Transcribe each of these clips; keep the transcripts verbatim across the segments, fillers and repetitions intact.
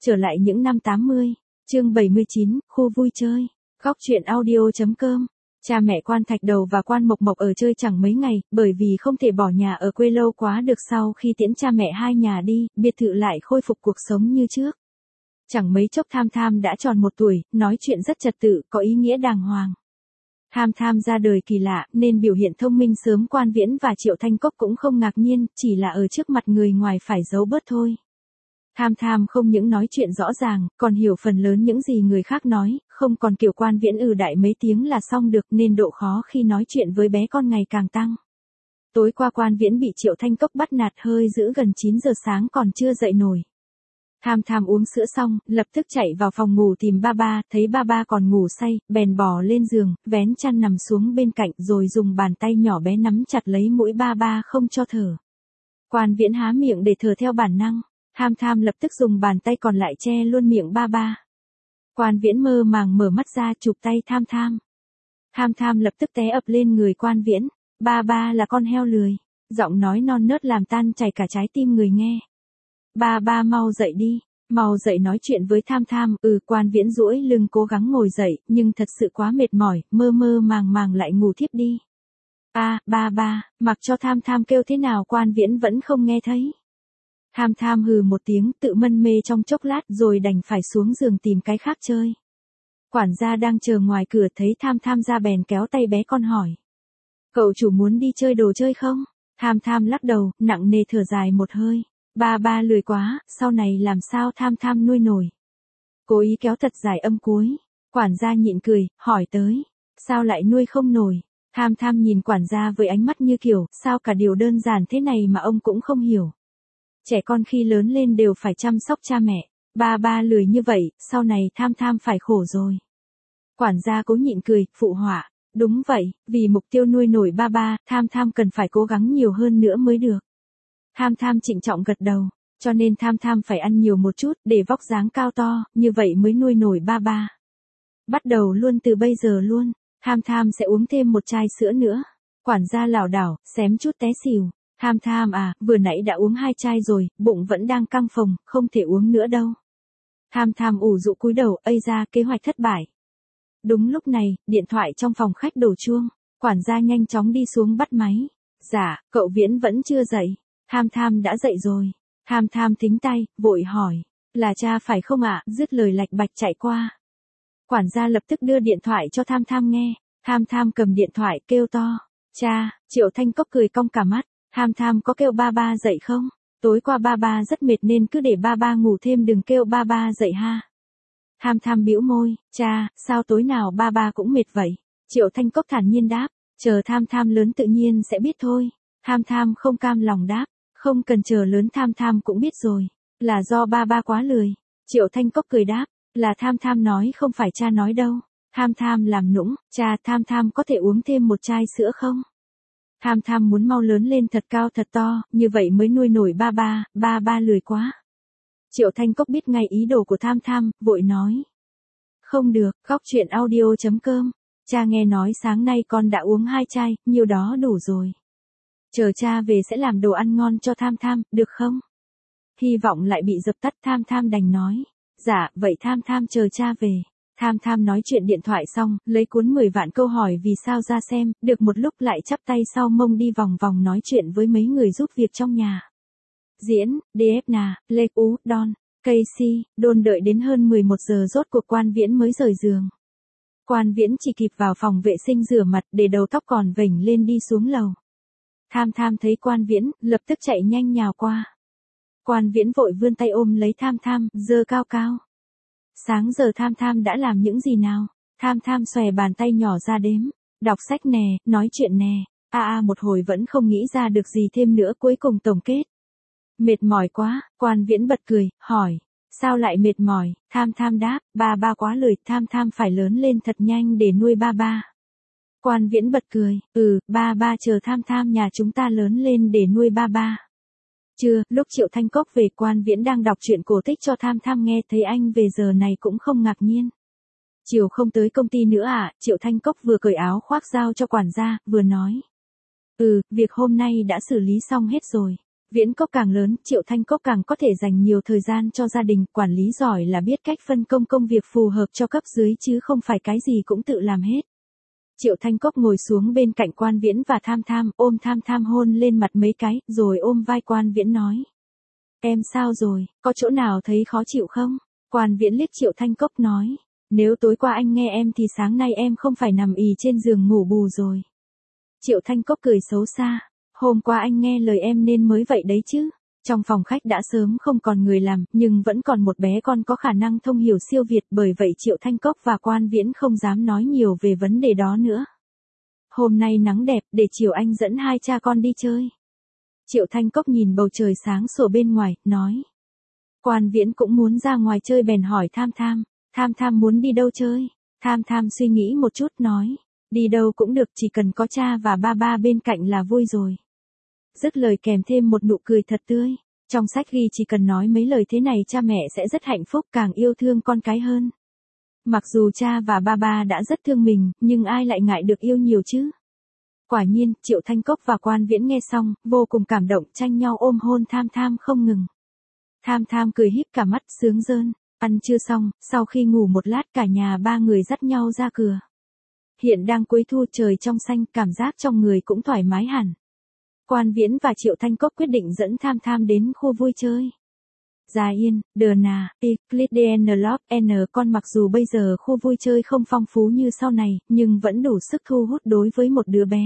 Trở lại những năm tám mươi, chương bảy mươi chín, khu vui chơi, góc truyện audio.com. Cha mẹ Quan Thạch Đầu và Quan Mộc Mộc ở chơi chẳng mấy ngày, bởi vì không thể bỏ nhà ở quê lâu quá được. Sau khi tiễn cha mẹ hai nhà đi, biệt thự lại khôi phục cuộc sống như trước. Chẳng mấy chốc Tham Tham đã tròn một tuổi, nói chuyện rất trật tự, có ý nghĩa đàng hoàng. Tham Tham ra đời kỳ lạ, nên biểu hiện thông minh sớm Quan Viễn và Triệu Thanh Cốc cũng không ngạc nhiên, chỉ là ở trước mặt người ngoài phải giấu bớt thôi. Tham Tham không những nói chuyện rõ ràng, còn hiểu phần lớn những gì người khác nói, không còn kiểu Quan Viễn ừ đại mấy tiếng là xong được, nên độ khó khi nói chuyện với bé con ngày càng tăng. Tối qua Quan Viễn bị Triệu Thanh Cốc bắt nạt hơi dữ, gần chín giờ sáng còn chưa dậy nổi. Tham Tham uống sữa xong, lập tức chạy vào phòng ngủ tìm ba ba, thấy ba ba còn ngủ say, bèn bò lên giường, vén chăn nằm xuống bên cạnh rồi dùng bàn tay nhỏ bé nắm chặt lấy mũi ba ba không cho thở. Quan Viễn há miệng để thở theo bản năng. Tham Tham lập tức dùng bàn tay còn lại che luôn miệng ba ba. Quan Viễn mơ màng mở mắt ra chụp tay Tham Tham. Tham Tham lập tức té ập lên người Quan Viễn. Ba ba là con heo lười. Giọng nói non nớt làm tan chảy cả trái tim người nghe. Ba ba mau dậy đi. Mau dậy nói chuyện với Tham Tham. Ừ, Quan Viễn duỗi lưng cố gắng ngồi dậy, nhưng thật sự quá mệt mỏi, mơ mơ màng màng lại ngủ thiếp đi. À, ba ba, mặc cho Tham Tham kêu thế nào Quan Viễn vẫn không nghe thấy. Tham Tham hừ một tiếng, tự mân mê trong chốc lát rồi đành phải xuống giường tìm cái khác chơi. Quản gia đang chờ ngoài cửa thấy Tham Tham ra bèn kéo tay bé con hỏi. Cậu chủ muốn đi chơi đồ chơi không? Tham Tham lắc đầu, nặng nề thở dài một hơi. Ba ba lười quá, sau này làm sao Tham Tham nuôi nổi. Cố ý kéo thật dài âm cuối. Quản gia nhịn cười, hỏi tới. Sao lại nuôi không nổi? Tham Tham nhìn quản gia với ánh mắt như kiểu, sao cả điều đơn giản thế này mà ông cũng không hiểu. Trẻ con khi lớn lên đều phải chăm sóc cha mẹ, ba ba lười như vậy, sau này Tham Tham phải khổ rồi. Quản gia cố nhịn cười, phụ họa, đúng vậy, vì mục tiêu nuôi nổi ba ba, Tham Tham cần phải cố gắng nhiều hơn nữa mới được. Tham Tham trịnh trọng gật đầu, cho nên Tham Tham phải ăn nhiều một chút, để vóc dáng cao to, như vậy mới nuôi nổi ba ba. Bắt đầu luôn từ bây giờ luôn, Tham Tham sẽ uống thêm một chai sữa nữa. Quản gia lảo đảo, xém chút té xỉu. Tham Tham à, vừa nãy đã uống hai chai rồi, bụng vẫn đang căng phồng, không thể uống nữa đâu. Tham Tham ủ rũ cúi đầu, ây ra, kế hoạch thất bại. Đúng lúc này, điện thoại trong phòng khách đổ chuông, quản gia nhanh chóng đi xuống bắt máy. Dạ, cậu Viễn vẫn chưa dậy. Tham Tham đã dậy rồi. Tham Tham thính tay, vội hỏi, là cha phải không ạ? Dứt lời lạch bạch chạy qua. Quản gia lập tức đưa điện thoại cho Tham Tham nghe. Tham Tham cầm điện thoại kêu to, cha. Triệu Thanh Cốc cười cong cả mắt. Tham Tham có kêu ba ba dậy không? Tối qua ba ba rất mệt nên cứ để ba ba ngủ thêm, đừng kêu ba ba dậy ha. Tham Tham bĩu môi, cha, sao tối nào ba ba cũng mệt vậy? Triệu Thanh Cốc thản nhiên đáp, chờ Tham Tham lớn tự nhiên sẽ biết thôi. Tham Tham không cam lòng đáp, không cần chờ lớn Tham Tham cũng biết rồi, là do ba ba quá lười. Triệu Thanh Cốc cười đáp, là Tham Tham nói không phải cha nói đâu. Tham Tham làm nũng, cha, Tham Tham có thể uống thêm một chai sữa không? Tham Tham muốn mau lớn lên thật cao thật to, như vậy mới nuôi nổi ba ba, ba ba lười quá. Triệu Thanh Cốc biết ngay ý đồ của Tham Tham, vội nói. Không được, góc truyện audio.com. Cha nghe nói sáng nay con đã uống hai chai, nhiều đó đủ rồi. Chờ cha về sẽ làm đồ ăn ngon cho Tham Tham, được không? Hy vọng lại bị dập tắt, Tham Tham đành nói. Dạ, vậy Tham Tham chờ cha về. Tham Tham nói chuyện điện thoại xong, lấy cuốn mười vạn câu hỏi vì sao ra xem, được một lúc lại chắp tay sau mông đi vòng vòng nói chuyện với mấy người giúp việc trong nhà. Diễn, đê ép nà, Lê Ú, Don, Casey, Đôn đợi đến hơn mười một giờ rốt cuộc Quan Viễn mới rời giường. Quan Viễn chỉ kịp vào phòng vệ sinh rửa mặt để đầu tóc còn vểnh lên đi xuống lầu. Tham Tham thấy Quan Viễn, lập tức chạy nhanh nhào qua. Quan Viễn vội vươn tay ôm lấy Tham Tham, giơ cao cao. Sáng giờ Tham Tham đã làm những gì nào? Tham Tham xòe bàn tay nhỏ ra đếm. Đọc sách nè, nói chuyện nè. A a một hồi vẫn không nghĩ ra được gì thêm nữa, cuối cùng tổng kết. Mệt mỏi quá, Quan Viễn bật cười, hỏi. Sao lại mệt mỏi? Tham Tham đáp, ba ba quá lười, Tham Tham phải lớn lên thật nhanh để nuôi ba ba. Quan Viễn bật cười, ừ, ba ba chờ Tham Tham nhà chúng ta lớn lên để nuôi ba ba. Chưa, lúc Triệu Thanh Cốc về Quan Viễn đang đọc truyện cổ tích cho Tham Tham nghe, thấy anh về giờ này cũng không ngạc nhiên. Chiều không tới công ty nữa à? Triệu Thanh Cốc vừa cởi áo khoác giao cho quản gia, vừa nói. Ừ, việc hôm nay đã xử lý xong hết rồi. Viễn Cốc càng lớn, Triệu Thanh Cốc càng có thể dành nhiều thời gian cho gia đình, quản lý giỏi là biết cách phân công công việc phù hợp cho cấp dưới chứ không phải cái gì cũng tự làm hết. Triệu Thanh Cốc ngồi xuống bên cạnh Quan Viễn và Tham Tham, ôm Tham Tham hôn lên mặt mấy cái, rồi ôm vai Quan Viễn nói. Em sao rồi, có chỗ nào thấy khó chịu không? Quan Viễn liếc Triệu Thanh Cốc nói. Nếu tối qua anh nghe em thì sáng nay em không phải nằm ì trên giường ngủ bù rồi. Triệu Thanh Cốc cười xấu xa. Hôm qua anh nghe lời em nên mới vậy đấy chứ. Trong phòng khách đã sớm không còn người làm, nhưng vẫn còn một bé con có khả năng thông hiểu siêu việt, bởi vậy Triệu Thanh Cốc và Quan Viễn không dám nói nhiều về vấn đề đó nữa. Hôm nay nắng đẹp, để chiều anh dẫn hai cha con đi chơi. Triệu Thanh Cốc nhìn bầu trời sáng sủa bên ngoài, nói. Quan Viễn cũng muốn ra ngoài chơi bèn hỏi Tham Tham. Tham Tham muốn đi đâu chơi? Tham Tham suy nghĩ một chút nói. Đi đâu cũng được, chỉ cần có cha và ba ba bên cạnh là vui rồi. Dứt lời kèm thêm một nụ cười thật tươi. Trong sách ghi chỉ cần nói mấy lời thế này cha mẹ sẽ rất hạnh phúc, càng yêu thương con cái hơn. Mặc dù cha và ba ba đã rất thương mình, nhưng ai lại ngại được yêu nhiều chứ? Quả nhiên, Triệu Thanh Cốc và Quan Viễn nghe xong, vô cùng cảm động, tranh nhau ôm hôn Tham Tham không ngừng. Tham Tham cười híp cả mắt, sướng rơn. Ăn chưa xong, sau khi ngủ một lát cả nhà ba người dắt nhau ra cửa. Hiện đang cuối thu, trời trong xanh, cảm giác trong người cũng thoải mái hẳn. Quan Viễn và Triệu Thanh Cốc quyết định dẫn Tham Tham đến khu vui chơi. Gia Yên, Đờ Nà, Eclidnlop, N con mặc dù bây giờ khu vui chơi không phong phú như sau này, nhưng vẫn đủ sức thu hút đối với một đứa bé.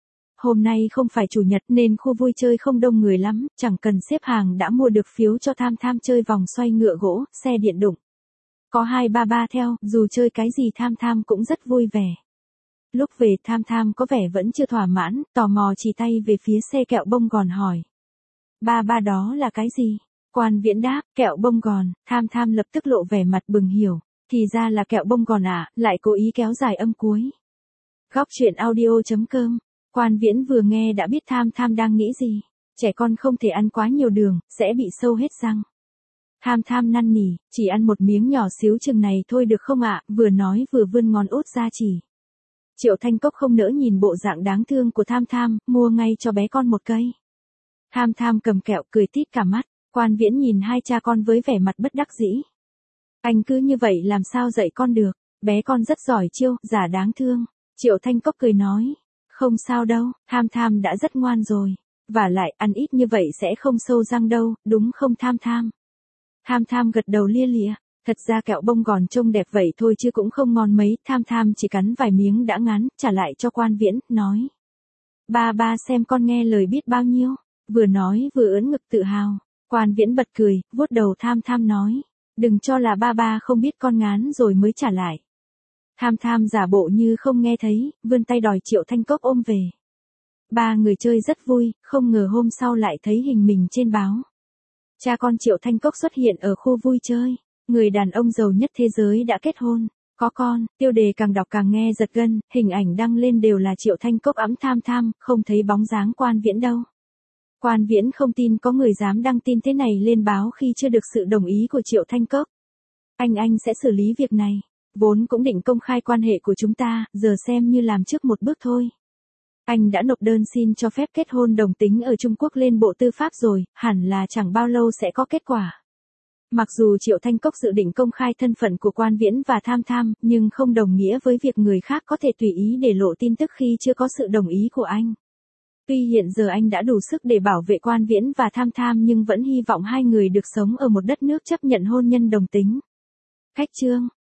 Hôm nay không phải chủ nhật nên khu vui chơi không đông người lắm, chẳng cần xếp hàng đã mua được phiếu cho Tham Tham chơi vòng xoay ngựa gỗ, xe điện đụng. Có hai ba ba theo, dù chơi cái gì Tham Tham cũng rất vui vẻ. Lúc về Tham Tham có vẻ vẫn chưa thỏa mãn, tò mò chỉ tay về phía xe kẹo bông gòn hỏi. Ba ba đó là cái gì? Quan Viễn đáp, kẹo bông gòn. Tham Tham lập tức lộ vẻ mặt bừng hiểu. Thì ra là kẹo bông gòn à, lại cố ý kéo dài âm cuối. Góc truyện audio chấm com. Quan Viễn vừa nghe đã biết Tham Tham đang nghĩ gì. Trẻ con không thể ăn quá nhiều đường, sẽ bị sâu hết răng. Tham Tham năn nỉ, chỉ ăn một miếng nhỏ xíu chừng này thôi được không ạ? Vừa nói vừa vươn ngón út ra chỉ. Triệu Thanh Cốc không nỡ nhìn bộ dạng đáng thương của Tham Tham, mua ngay cho bé con một cây. Tham Tham cầm kẹo cười tít cả mắt. Quan Viễn nhìn hai cha con với vẻ mặt bất đắc dĩ. Anh cứ như vậy làm sao dạy con được? Bé con rất giỏi chiêu, giả đáng thương. Triệu Thanh Cốc cười nói. Không sao đâu, Tham Tham đã rất ngoan rồi. Và lại ăn ít như vậy sẽ không sâu răng đâu, đúng không Tham Tham? Tham Tham gật đầu lia lịa. Thật ra kẹo bông gòn trông đẹp vậy thôi chứ cũng không ngon mấy. Tham Tham chỉ cắn vài miếng đã ngán, trả lại cho Quan Viễn, nói. Ba ba xem con nghe lời biết bao nhiêu. Vừa nói vừa ưỡn ngực tự hào. Quan Viễn bật cười, vuốt đầu Tham Tham nói. Đừng cho là ba ba không biết con ngán rồi mới trả lại. Tham Tham giả bộ như không nghe thấy, vươn tay đòi Triệu Thanh Cốc ôm về. Ba người chơi rất vui, không ngờ hôm sau lại thấy hình mình trên báo. Cha con Triệu Thanh Cốc xuất hiện ở khu vui chơi. Người đàn ông giàu nhất thế giới đã kết hôn, có con. Tiêu đề càng đọc càng nghe giật gân, hình ảnh đăng lên đều là Triệu Thanh Cốc ẵm Tham Tham, không thấy bóng dáng Quan Viễn đâu. Quan Viễn không tin có người dám đăng tin thế này lên báo khi chưa được sự đồng ý của Triệu Thanh Cốc. Anh anh sẽ xử lý việc này. Vốn cũng định công khai quan hệ của chúng ta, giờ xem như làm trước một bước thôi. Anh đã nộp đơn xin cho phép kết hôn đồng tính ở Trung Quốc lên Bộ Tư pháp rồi, hẳn là chẳng bao lâu sẽ có kết quả. Mặc dù Triệu Thanh Cốc dự định công khai thân phận của Quan Viễn và Tham Tham, nhưng không đồng nghĩa với việc người khác có thể tùy ý để lộ tin tức khi chưa có sự đồng ý của anh. Tuy hiện giờ anh đã đủ sức để bảo vệ Quan Viễn và Tham Tham nhưng vẫn hy vọng hai người được sống ở một đất nước chấp nhận hôn nhân đồng tính. Khách chương